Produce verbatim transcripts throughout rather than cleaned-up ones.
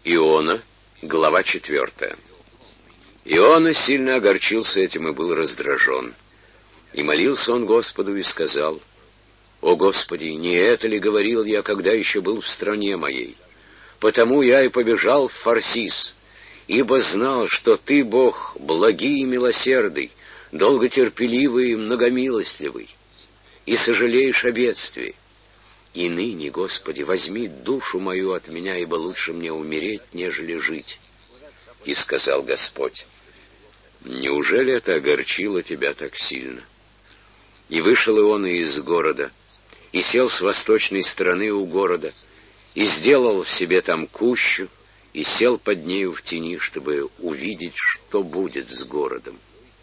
Иона, глава четвертая. Иона сильно огорчился этим и был раздражен. И молился он Господу и сказал: «О Господи, не это ли говорил я, когда еще был в стране моей? Потому я и побежал в Фарсис, ибо знал, что Ты, Бог, благий и милосердный, долготерпеливый и многомилостливый, и сожалеешь о бедствии. И ныне, Господи, возьми душу мою от меня, ибо лучше мне умереть, нежели жить». И сказал Господь: «Неужели это огорчило тебя так сильно?» И вышел Иона из города, и сел с восточной стороны у города, и сделал себе там кущу, и сел под нею в тени, чтобы увидеть, что будет с городом.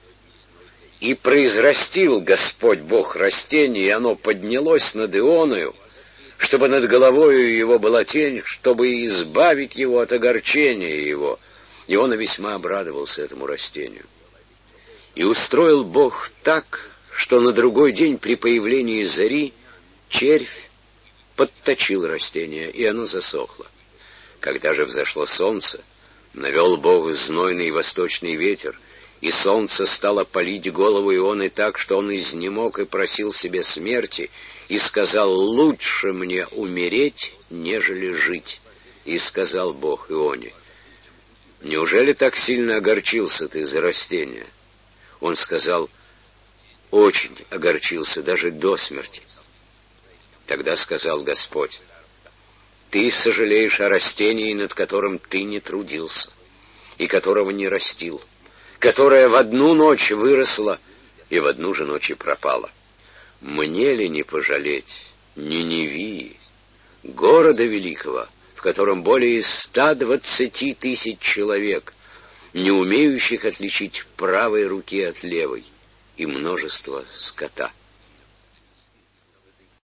И произрастил Господь Бог растение, и оно поднялось над Ионою, чтобы над головою его была тень, чтобы избавить его от огорчения его. Иона весьма обрадовался этому растению. И устроил Бог так, что на другой день при появлении зари червь подточил растение, и оно засохло. Когда же взошло солнце, навел Бог знойный восточный ветер, и солнце стало палить голову Ионы так, что он изнемог и просил себе смерти, и сказал: «Лучше мне умереть, нежели жить». И сказал Бог Ионе: «Неужели так сильно огорчился ты за растение?» Он сказал: «Очень огорчился, даже до смерти». Тогда сказал Господь: «Ты сожалеешь о растении, над которым ты не трудился, и которого не растил, которое в одну ночь выросло и в одну же ночь и пропало. Мне ли не пожалеть Ниневии, города великого, в котором более ста двадцати тысяч человек, не умеющих отличить правой руки от левой, и множество скота?»